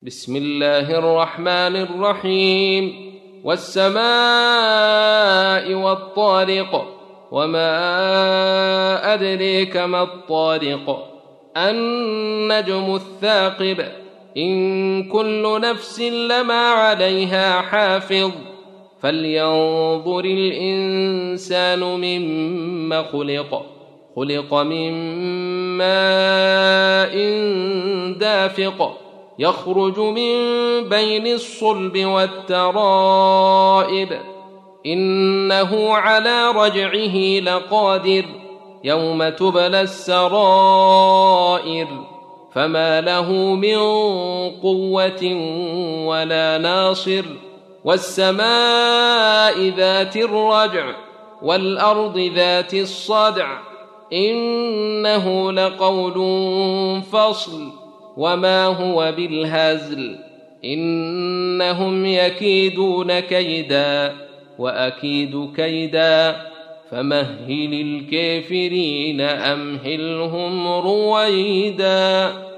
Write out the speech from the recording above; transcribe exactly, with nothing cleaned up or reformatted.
بسم الله الرحمن الرحيم. والسماء والطارق، وما أدريك ما الطارق، النجم الثاقب، إن كل نفس لما عليها حافظ، فلينظر الإنسان مما خلق خلق من ماء دافق، يخرج من بين الصلب والترائب، إنه على رجعه لقادر، يوم تبلى السرائر، فما له من قوة ولا ناصر. والسماء ذات الرجع، والأرض ذات الصدع، إنه لقول فصل، وما هو بالهزل، إنهم يكيدون كيدا وأكيد كيدا، فمهل الكافرين أمهلهم رويدا.